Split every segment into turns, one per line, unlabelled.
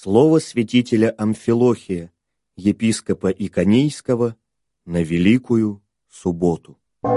Слово святителя Амфилохия, епископа Иконийского, на Великую Субботу.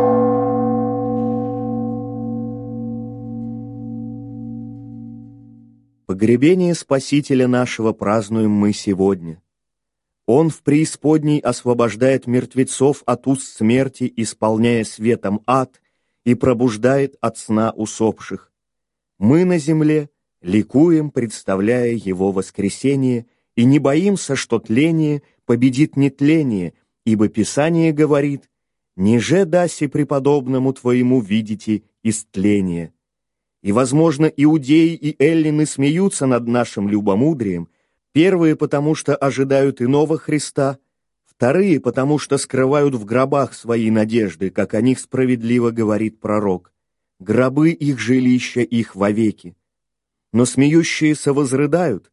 Погребение Спасителя нашего празднуем мы сегодня. Он в преисподней освобождает мертвецов от уз смерти, исполняя светом ад, и пробуждает от сна усопших. Мы на земле ликуем, представляя Его воскресение, и не боимся, что тление победит нетление, ибо Писание говорит: «Ниже даси преподобному твоему видите истление». И, возможно, иудеи и эллины смеются над нашим любомудрием, первые, потому что ожидают иного Христа, вторые, потому что скрывают в гробах свои надежды, как о них справедливо говорит пророк. Гробы их жилища их вовеки. Но смеющиеся возрыдают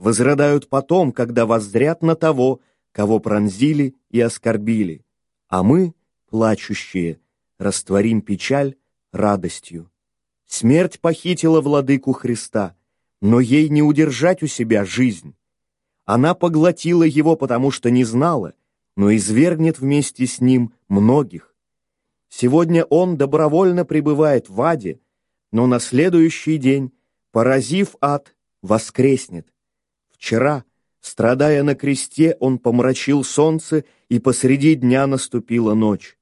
потом, когда воззрят на того, кого пронзили и оскорбили, а мы, плачущие, растворим печаль радостью. Смерть похитила владыку Христа, но ей не удержать у себя жизнь. Она поглотила его, потому что не знала, но извергнет вместе с ним многих. Сегодня он добровольно пребывает в аде, но на следующий день, поразив ад, воскреснет. Вчера, страдая на кресте, он помрачил солнце, и посреди дня наступила ночь.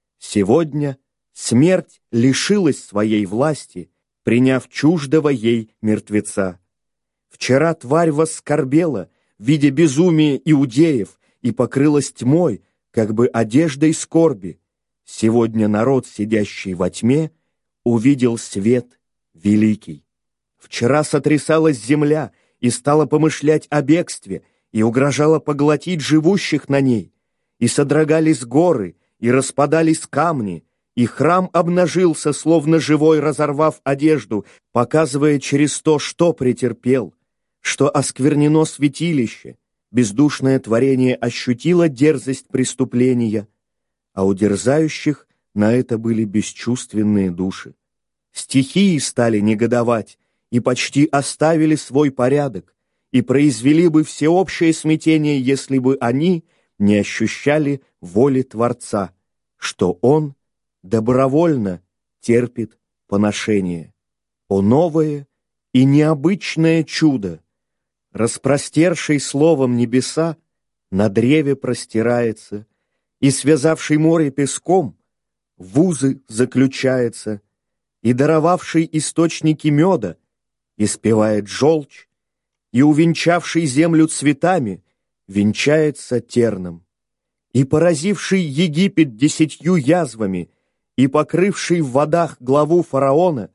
Сегодня смерть лишилась своей власти, приняв чуждого ей мертвеца. Вчера тварь воскорбела, видя безумие иудеев, и покрылась тьмой, как бы одеждой скорби. Сегодня народ, сидящий во тьме, увидел свет великий. Вчера сотрясалась земля и стала помышлять о бегстве, и угрожала поглотить живущих на ней, и содрогались горы, и распадались камни, и храм обнажился, словно живой, разорвав одежду, показывая через то, что претерпел, что осквернено святилище. Бездушное творение ощутило дерзость преступления, а у дерзающих на это были бесчувственные души. Стихии стали негодовать и почти оставили свой порядок, и произвели бы всеобщее смятение, если бы они не ощущали воли Творца, что Он добровольно терпит поношение. О новое и необычное чудо! Распростерший словом небеса на древе простирается, и связавший море песком в узы заключается, и даровавший источники меда испевает желчь, и увенчавший землю цветами венчается терном, и поразивший Египет 10 язвами, и покрывший в водах главу фараона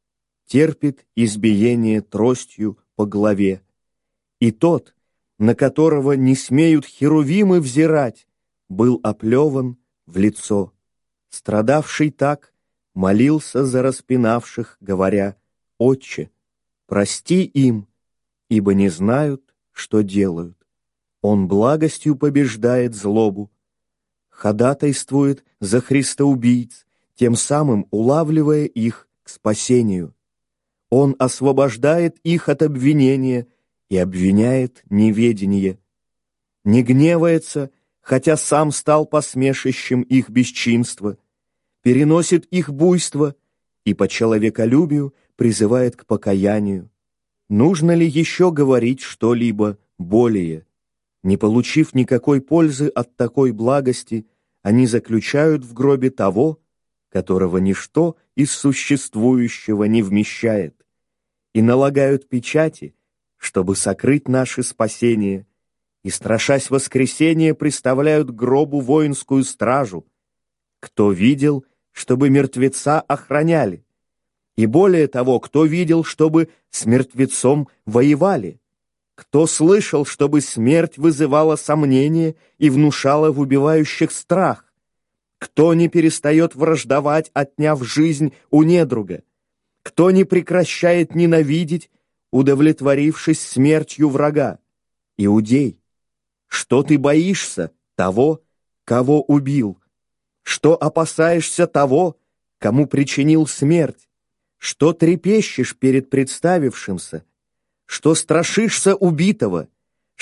терпит избиение тростью по голове. И тот, на которого не смеют херувимы взирать, был оплеван в лицо. Страдавший так молился за распинавших, говоря: «Отче, прости им, ибо не знают, что делают». Он благостью побеждает злобу, ходатайствует за христоубийц, тем самым улавливая их к спасению. Он освобождает их от обвинения и обвиняет неведение. Не гневается, хотя сам стал посмешищем их бесчинства, переносит их буйство и по человеколюбию призывает к покаянию. Нужно ли еще говорить что-либо более? Не получив никакой пользы от такой благости, они заключают в гробе того, которого ничто из существующего не вмещает, и налагают печати, чтобы сокрыть наше спасение, и, страшась воскресения, приставляют к гробу воинскую стражу. Кто видел, чтобы мертвеца охраняли? И более того, кто видел, чтобы с мертвецом воевали? Кто слышал, чтобы смерть вызывала сомнение и внушала в убивающих страх? Кто не перестает враждовать, отняв жизнь у недруга? Кто не прекращает ненавидеть, удовлетворившись смертью врага? Иудей, что ты боишься того, кого убил? Что опасаешься того, кому причинил смерть? Что трепещешь перед представившимся? Что страшишься убитого,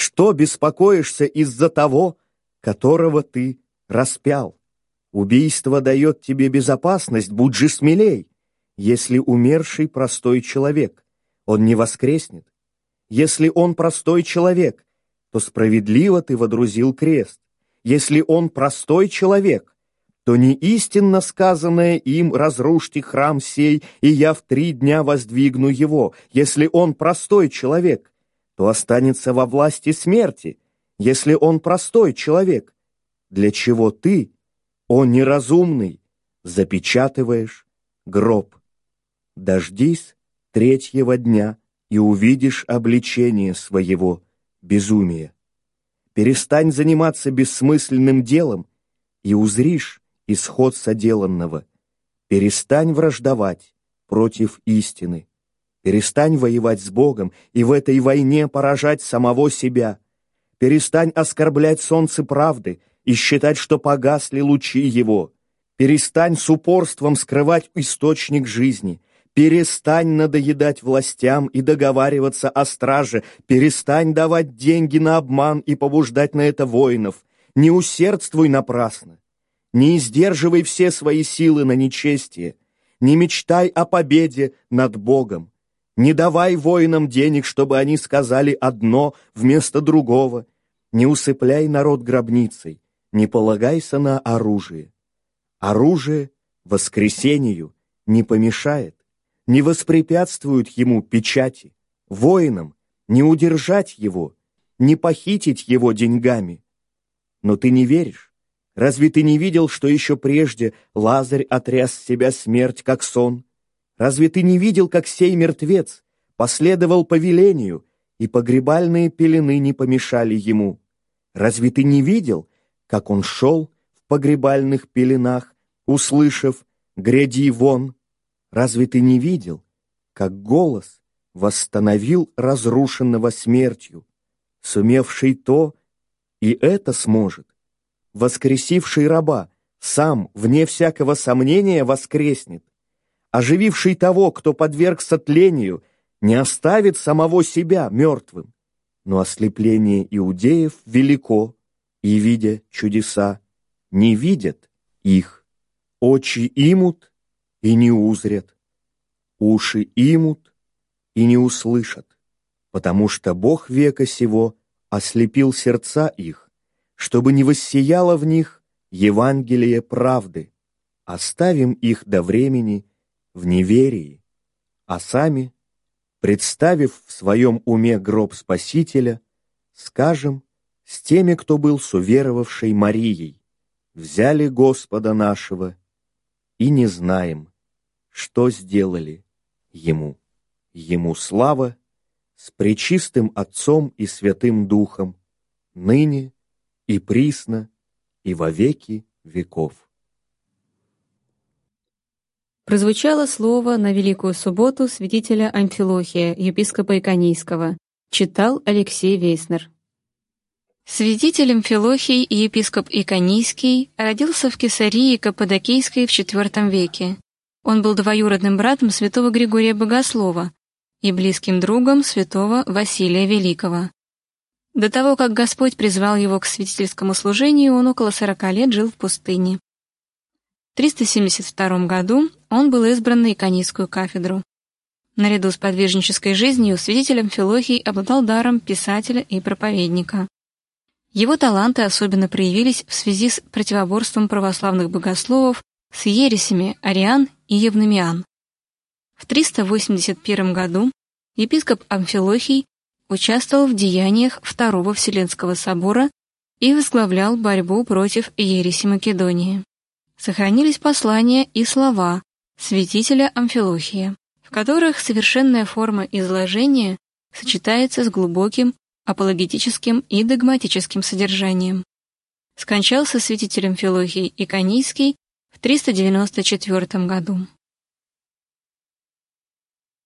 Что беспокоишься из-за того, которого ты распял? Убийство дает тебе безопасность, будь же смелей. Если умерший простой человек, он не воскреснет. Если он простой человек, то справедливо ты водрузил крест. Если он простой человек, то не истинно сказанное им «разрушьте храм сей, и я в 3 дня воздвигну его». Если он простой человек, то останется во власти смерти. Если он простой человек, для чего ты, о неразумный, запечатываешь гроб? Дождись 3-го дня и увидишь обличение своего безумия. Перестань заниматься бессмысленным делом и узришь исход соделанного. Перестань враждовать против истины. Перестань воевать с Богом и в этой войне поражать самого себя. Перестань оскорблять солнце правды и считать, что погасли лучи его. Перестань с упорством скрывать источник жизни. Перестань надоедать властям и договариваться о страже. Перестань давать деньги на обман и побуждать на это воинов. Не усердствуй напрасно. Не издерживай все свои силы на нечестие. Не мечтай о победе над Богом. Не давай воинам денег, чтобы они сказали одно вместо другого. Не усыпляй народ гробницей. Не полагайся на оружие. Оружие воскресению не помешает, не воспрепятствует ему печати. Воинам не удержать его, не похитить его деньгами. Но ты не веришь. Разве ты не видел, что еще прежде Лазарь отряс с себя смерть, как сон? Разве ты не видел, как сей мертвец последовал повелению, и погребальные пелены не помешали ему? Разве ты не видел, как он шел в погребальных пеленах, услышав «гряди вон»? Разве ты не видел, как голос восстановил разрушенного смертью, сумевший то и это сможет, воскресивший раба, сам, вне всякого сомнения, воскреснет, ожививший того, кто подвергся тлению, не оставит самого себя мертвым. Но ослепление иудеев велико, и, видя чудеса, не видят их. Очи имут и не узрят, уши имут и не услышат, потому что Бог века сего ослепил сердца их, чтобы не воссияло в них Евангелие правды. Оставим их до времени в неверии, а сами, представив в своем уме гроб Спасителя, скажем с теми, кто был с уверовавшей Марией: взяли Господа нашего и не знаем, что сделали Ему. Ему слава с пречистым Отцом и Святым Духом, ныне и присно и во веки веков.
Прозвучало слово на Великую Субботу святителя Амфилохия, епископа Иконийского. Читал Алексей Вейснер. Святитель Амфилохий, епископ Иконийский, родился в Кесарии Каппадокийской в IV веке. Он был двоюродным братом святого Григория Богослова и близким другом святого Василия Великого. До того, как Господь призвал его к святительскому служению, он около 40 лет жил в пустыне. В 372 году он был избран на Иконийскую кафедру. Наряду с подвижнической жизнью святитель Амфилохий обладал даром писателя и проповедника. Его таланты особенно проявились в связи с противоборством православных богословов с ересями ариан и евномиан. В 381 году епископ Амфилохий участвовал в деяниях Второго Вселенского собора и возглавлял борьбу против ереси Македонии. Сохранились послания и слова святителя Амфилохия, в которых совершенная форма изложения сочетается с глубоким апологетическим и догматическим содержанием. Скончался святитель Амфилохий Иконийский в 394 году.